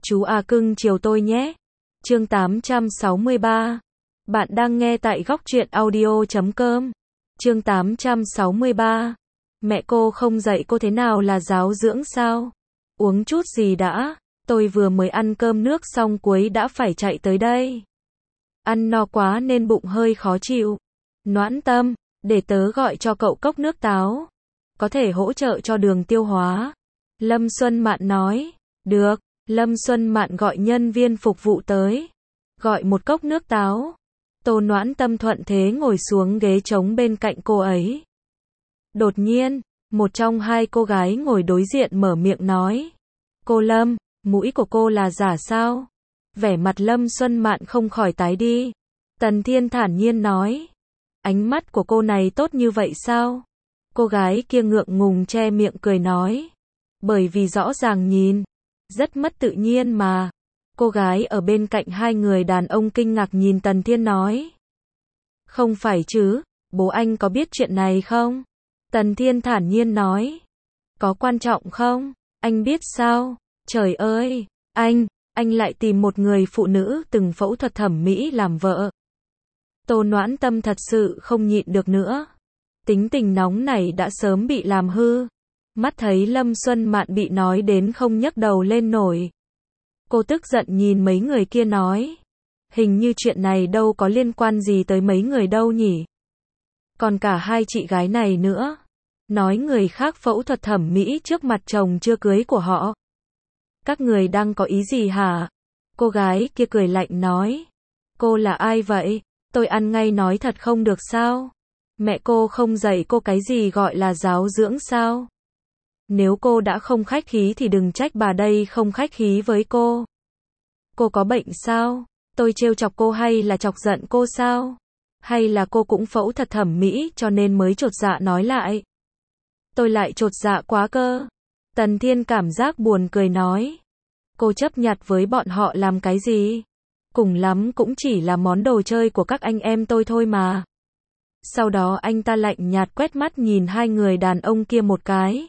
Chú à cưng chiều tôi nhé. Chương 863. Bạn đang nghe tại góc truyện audio.com. Chương 863. Mẹ cô không dạy cô thế nào là giáo dưỡng sao? Uống chút gì đã, tôi vừa mới ăn cơm nước xong cuối đã phải chạy tới đây. Ăn no quá nên bụng hơi khó chịu. Noãn Tâm, để tớ gọi cho cậu cốc nước táo. Có thể hỗ trợ cho đường tiêu hóa. Lâm Xuân Mạn nói. Được. Lâm Xuân Mạn gọi nhân viên phục vụ tới. Gọi một cốc nước táo. Tô Noãn Tâm thuận thế ngồi xuống ghế trống bên cạnh cô ấy. Đột nhiên, một trong hai cô gái ngồi đối diện mở miệng nói. Cô Lâm, mũi của cô là giả sao? Vẻ mặt Lâm Xuân Mạn không khỏi tái đi. Tần Thiên thản nhiên nói. Ánh mắt của cô này tốt như vậy sao? Cô gái kia ngượng ngùng che miệng cười nói. Bởi vì rõ ràng nhìn rất mất tự nhiên mà. Cô gái ở bên cạnh hai người đàn ông kinh ngạc nhìn Tần Thiên nói. Không phải chứ, bố anh có biết chuyện này không? Tần Thiên thản nhiên nói. Có quan trọng không? Anh biết sao? Trời ơi, anh lại tìm một người phụ nữ từng phẫu thuật thẩm mỹ làm vợ. Tô Noãn Tâm thật sự không nhịn được nữa. Tính tình nóng này đã sớm bị làm hư. Mắt thấy Lâm Xuân Mạn bị nói đến không nhấc đầu lên nổi. Cô tức giận nhìn mấy người kia nói. Hình như chuyện này đâu có liên quan gì tới mấy người đâu nhỉ. Còn cả hai chị gái này nữa. Nói người khác phẫu thuật thẩm mỹ trước mặt chồng chưa cưới của họ. Các người đang có ý gì hả? Cô gái kia cười lạnh nói. Cô là ai vậy? Tôi ăn ngay nói thật không được sao? Mẹ cô không dạy cô cái gì gọi là giáo dưỡng sao? Nếu cô đã không khách khí thì đừng trách bà đây không khách khí với cô. Cô có bệnh sao? Tôi trêu chọc cô hay là chọc giận cô sao? Hay là cô cũng phẫu thuật thẩm mỹ cho nên mới chột dạ nói lại? Tôi lại chột dạ quá cơ. Tần Thiên cảm giác buồn cười nói. Cô chấp nhặt với bọn họ làm cái gì? Cùng lắm cũng chỉ là món đồ chơi của các anh em tôi thôi mà. Sau đó anh ta lạnh nhạt quét mắt nhìn hai người đàn ông kia một cái.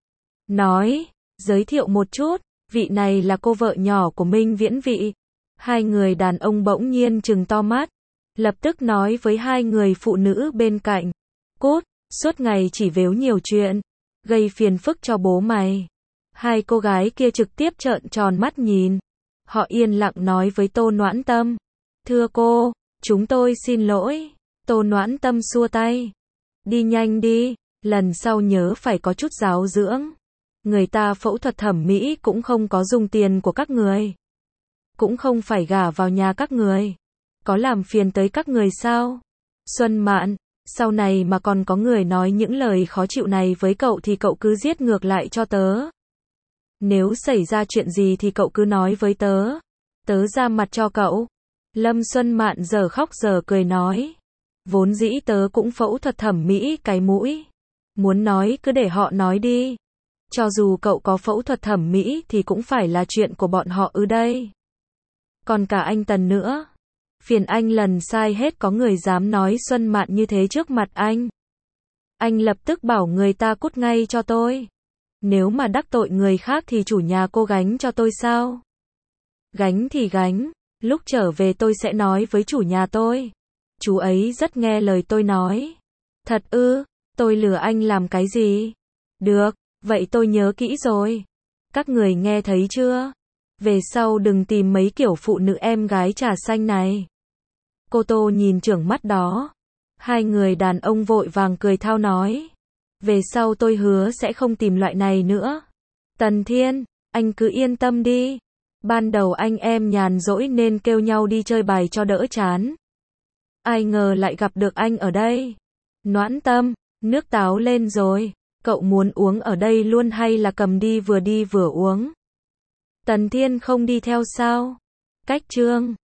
Nói, giới thiệu một chút, vị này là cô vợ nhỏ của Minh Viễn Vị. Hai người đàn ông bỗng nhiên trừng to mắt. Lập tức nói với hai người phụ nữ bên cạnh. Cút, suốt ngày chỉ vếu nhiều chuyện. Gây phiền phức cho bố mày. Hai cô gái kia trực tiếp trợn tròn mắt nhìn. Họ yên lặng nói với Tô Noãn Tâm. Thưa cô, chúng tôi xin lỗi. Tô Noãn Tâm xua tay. Đi nhanh đi, lần sau nhớ phải có chút giáo dưỡng. Người ta phẫu thuật thẩm mỹ cũng không có dùng tiền của các người. Cũng không phải gả vào nhà các người. Có làm phiền tới các người sao? Xuân Mạn, sau này mà còn có người nói những lời khó chịu này với cậu thì cậu cứ giết ngược lại cho tớ. Nếu xảy ra chuyện gì thì cậu cứ nói với tớ. Tớ ra mặt cho cậu. Lâm Xuân Mạn giờ khóc giờ cười nói. Vốn dĩ tớ cũng phẫu thuật thẩm mỹ cái mũi. Muốn nói cứ để họ nói đi. Cho dù cậu có phẫu thuật thẩm mỹ thì cũng phải là chuyện của bọn họ ư đây. Còn cả anh Tần nữa. Phiền anh lần sai hết có người dám nói Xuân Mạn như thế trước mặt anh. Anh lập tức bảo người ta cút ngay cho tôi. Nếu mà đắc tội người khác thì chủ nhà cô gánh cho tôi sao? Gánh thì gánh. Lúc trở về tôi sẽ nói với chủ nhà tôi. Chú ấy rất nghe lời tôi nói. Thật ư? Tôi lừa anh làm cái gì? Được, vậy tôi nhớ kỹ rồi. Các người nghe thấy chưa? Về sau đừng tìm mấy kiểu phụ nữ em gái trà xanh này. Cô Tô nhìn trưởng mắt đó. Hai người đàn ông vội vàng cười thao nói. Về sau tôi hứa sẽ không tìm loại này nữa. Tần Thiên, anh cứ yên tâm đi. Ban đầu anh em nhàn rỗi nên kêu nhau đi chơi bài cho đỡ chán. Ai ngờ lại gặp được anh ở đây. Noãn Tâm, nước táo lên rồi. Cậu muốn uống ở đây luôn hay là cầm đi vừa uống? Tần Thiên không đi theo sao? Cách chương